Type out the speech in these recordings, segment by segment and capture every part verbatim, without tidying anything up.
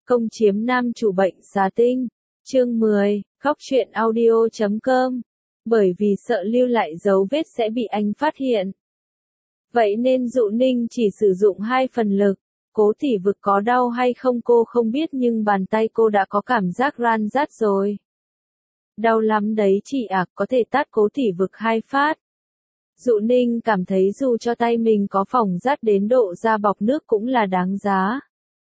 Công chiếm nam chủ bệnh xà tinh. Chương mười, khóc chuyện audio chấm com. Bởi vì sợ lưu lại dấu vết sẽ bị anh phát hiện. Vậy nên Dụ Ninh chỉ sử dụng hai phần lực. Cố Thị Vực có đau hay không cô không biết nhưng bàn tay cô đã có cảm giác ran rát rồi. Đau lắm đấy chị ạ, có thể tát Cố Thị Vực hai phát. Dụ Ninh cảm thấy dù cho tay mình có phỏng rát đến độ da bọc nước cũng là đáng giá.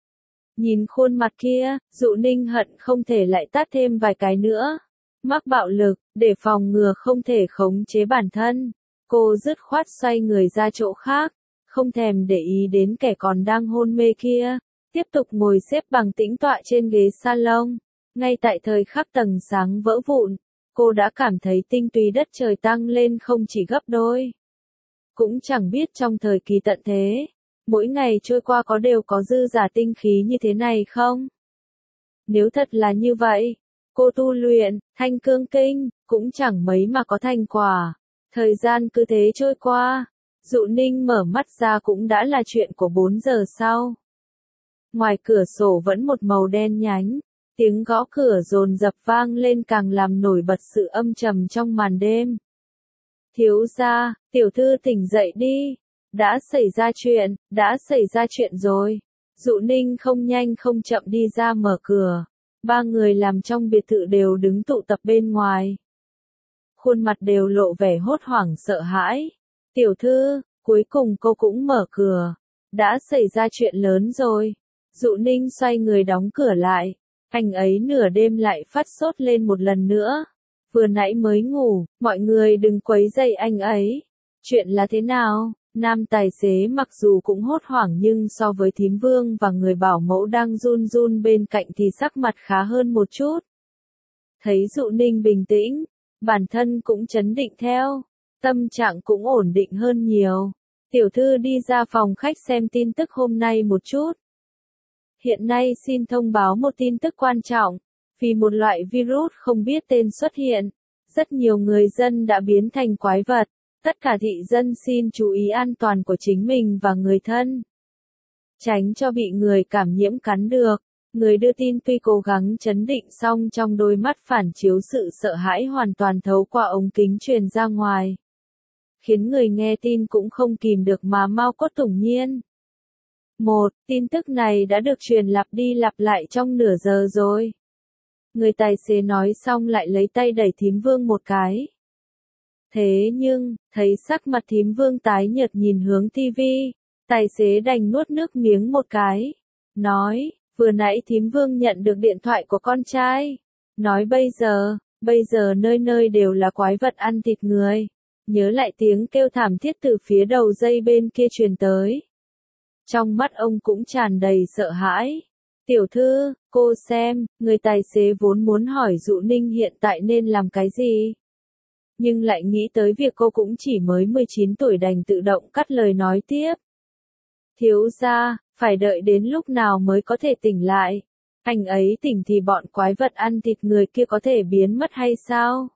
Nhìn khuôn mặt kia, Dụ Ninh hận không thể lại tát thêm vài cái nữa. Mắc bạo lực, để phòng ngừa không thể khống chế bản thân. Cô dứt khoát xoay người ra chỗ khác, không thèm để ý đến kẻ còn đang hôn mê kia. Tiếp tục ngồi xếp bằng tĩnh tọa trên ghế salon. Ngay tại thời khắc tầng sáng vỡ vụn, cô đã cảm thấy tinh túy đất trời tăng lên không chỉ gấp đôi. Cũng chẳng biết trong thời kỳ tận thế, mỗi ngày trôi qua có đều có dư giả tinh khí như thế này không? Nếu thật là như vậy, cô tu luyện, thanh cương kinh, cũng chẳng mấy mà có thành quả. Thời gian cứ thế trôi qua, Dụ Ninh mở mắt ra cũng đã là chuyện của bốn giờ sau. Ngoài cửa sổ vẫn một màu đen nhánh, tiếng gõ cửa dồn dập vang lên càng làm nổi bật sự âm trầm trong màn đêm. Thiếu gia, tiểu thư tỉnh dậy đi. Đã xảy ra chuyện, đã xảy ra chuyện rồi. Dụ Ninh không nhanh không chậm đi ra mở cửa. Ba người làm trong biệt thự đều đứng tụ tập bên ngoài. Khuôn mặt đều lộ vẻ hốt hoảng sợ hãi. Tiểu thư, cuối cùng cô cũng mở cửa. Đã xảy ra chuyện lớn rồi. Dụ Ninh xoay người đóng cửa lại. Anh ấy nửa đêm lại phát sốt lên một lần nữa. Vừa nãy mới ngủ, mọi người đừng quấy rầy anh ấy. Chuyện là thế nào? Nam tài xế mặc dù cũng hốt hoảng nhưng so với thím Vương và người bảo mẫu đang run run bên cạnh thì sắc mặt khá hơn một chút. Thấy Dụ Ninh bình tĩnh, bản thân cũng chấn định theo, tâm trạng cũng ổn định hơn nhiều. Tiểu thư đi ra phòng khách xem tin tức hôm nay một chút. Hiện nay xin thông báo một tin tức quan trọng. Vì một loại virus không biết tên xuất hiện, rất nhiều người dân đã biến thành quái vật. Tất cả thị dân xin chú ý an toàn của chính mình và người thân. Tránh cho bị người cảm nhiễm cắn được. Người đưa tin tuy cố gắng trấn định song trong đôi mắt phản chiếu sự sợ hãi hoàn toàn thấu qua ống kính truyền ra ngoài. Khiến người nghe tin cũng không kìm được mà mau cốt tủng nhiên. Một, tin tức này đã được truyền lặp đi lặp lại trong nửa giờ rồi. Người tài xế nói xong lại lấy tay đẩy thím Vương một cái. Thế nhưng, thấy sắc mặt thím Vương tái nhợt nhìn hướng tivi, tài xế đành nuốt nước miếng một cái. Nói, vừa nãy thím Vương nhận được điện thoại của con trai. Nói bây giờ, bây giờ nơi nơi đều là quái vật ăn thịt người. Nhớ lại tiếng kêu thảm thiết từ phía đầu dây bên kia truyền tới. Trong mắt ông cũng tràn đầy sợ hãi. Tiểu thư, cô xem, người tài xế vốn muốn hỏi Dụ Ninh hiện tại nên làm cái gì. Nhưng lại nghĩ tới việc cô cũng chỉ mới mười chín tuổi đành tự động cắt lời nói tiếp. Thiếu gia, phải đợi đến lúc nào mới có thể tỉnh lại. Anh ấy tỉnh thì bọn quái vật ăn thịt người kia có thể biến mất hay sao?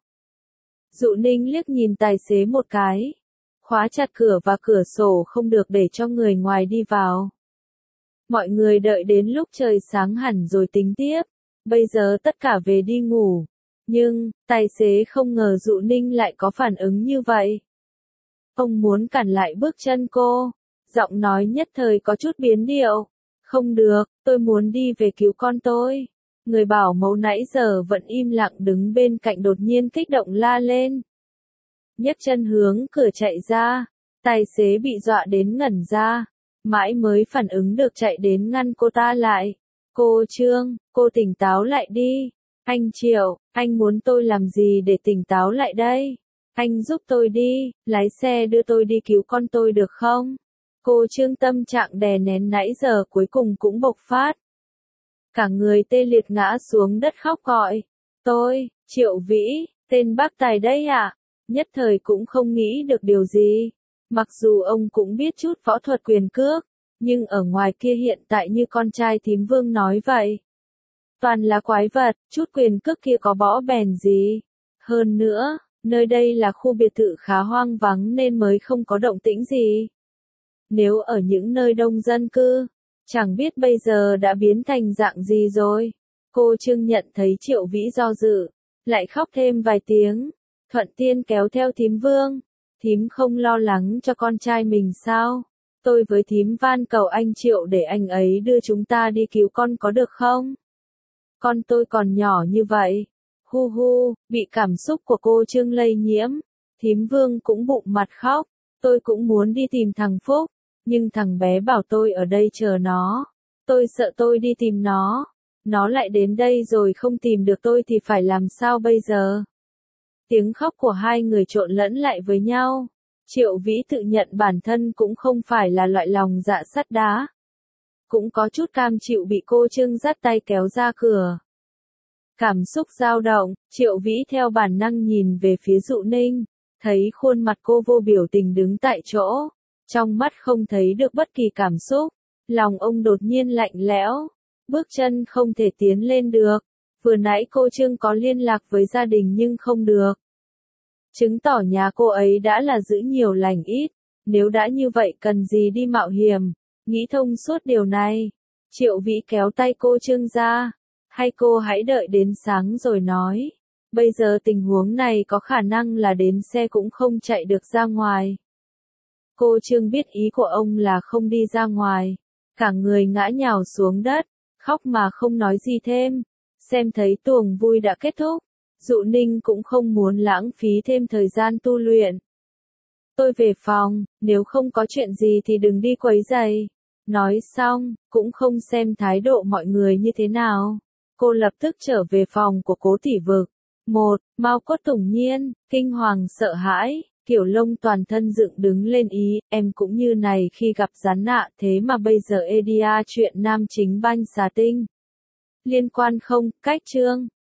Dụ Ninh liếc nhìn tài xế một cái. Khóa chặt cửa và cửa sổ không được để cho người ngoài đi vào. Mọi người đợi đến lúc trời sáng hẳn rồi tính tiếp. Bây giờ tất cả về đi ngủ. Nhưng, tài xế không ngờ Dụ Ninh lại có phản ứng như vậy. Ông muốn cản lại bước chân cô. Giọng nói nhất thời có chút biến điệu. Không được, tôi muốn đi về cứu con tôi. Người bảo mẫu nãy giờ vẫn im lặng đứng bên cạnh đột nhiên kích động la lên. Nhấc chân hướng cửa chạy ra. Tài xế bị dọa đến ngẩn ra. Mãi mới phản ứng được chạy đến ngăn cô ta lại. Cô Trương, cô tỉnh táo lại đi. Anh Triệu, anh muốn tôi làm gì để tỉnh táo lại đây? Anh giúp tôi đi, lái xe đưa tôi đi cứu con tôi được không? Cô Trương tâm trạng đè nén nãy giờ cuối cùng cũng bộc phát. Cả người tê liệt ngã xuống đất khóc gọi. Tôi, Triệu Vĩ, tên bác tài đây ạ. À? Nhất thời cũng không nghĩ được điều gì. Mặc dù ông cũng biết chút võ thuật quyền cước, nhưng ở ngoài kia hiện tại như con trai thím Vương nói vậy. Toàn là quái vật, chút quyền cước kia có bỏ bèn gì. Hơn nữa, nơi đây là khu biệt thự khá hoang vắng nên mới không có động tĩnh gì. Nếu ở những nơi đông dân cư, Chẳng biết bây giờ đã biến thành dạng gì rồi. Cô Trương nhận thấy Triệu Vĩ do dự, lại khóc thêm vài tiếng. Thuận Tiên kéo theo Thím Vương. Thím không lo lắng cho con trai mình sao? Tôi với thím van cầu anh Triệu để anh ấy đưa chúng ta đi cứu con có được không? Con tôi còn nhỏ như vậy. Hu hu, bị cảm xúc của cô Trương lây nhiễm. Thím Vương cũng bụng mặt khóc. Tôi cũng muốn đi tìm thằng Phúc. Nhưng thằng bé bảo tôi ở đây chờ nó. Tôi sợ tôi đi tìm nó. Nó lại đến đây rồi không tìm được tôi thì phải làm sao bây giờ? Tiếng khóc của hai người trộn lẫn lại với nhau. Triệu Vĩ tự nhận bản thân cũng không phải là loại lòng dạ sắt đá. Cũng có chút cam chịu bị cô Trương dắt tay kéo ra cửa. Cảm xúc dao động, Triệu Vĩ theo bản năng nhìn về phía Dụ Ninh, thấy khuôn mặt cô vô biểu tình đứng tại chỗ, trong mắt không thấy được bất kỳ cảm xúc, lòng ông đột nhiên lạnh lẽo, bước chân không thể tiến lên được. Vừa nãy cô Trương có liên lạc với gia đình nhưng không được. Chứng tỏ nhà cô ấy đã là giữ nhiều lành ít, nếu đã như vậy cần gì đi mạo hiểm, nghĩ thông suốt điều này. Triệu Vĩ kéo tay cô Trương ra, hay cô hãy đợi đến sáng rồi nói. Bây giờ tình huống này có khả năng là đến xe cũng không chạy được ra ngoài. Cô Trương biết ý của ông là không đi ra ngoài, cả người ngã nhào xuống đất, khóc mà không nói gì thêm. Xem thấy tuồng vui đã kết thúc, Dụ Ninh cũng không muốn lãng phí thêm thời gian tu luyện. Tôi về phòng, nếu không có chuyện gì thì đừng đi quấy rầy. Nói xong, cũng không xem thái độ mọi người như thế nào. Cô lập tức trở về phòng của Cố Tỷ Vực. Một, Mao Cốt Tùng Nhiên, kinh hoàng sợ hãi, kiểu lông toàn thân dựng đứng lên ý, em cũng như này khi gặp gián nạ thế mà bây giờ Edia chuyện nam chính banh xà tinh. Liên quan không, cách chương.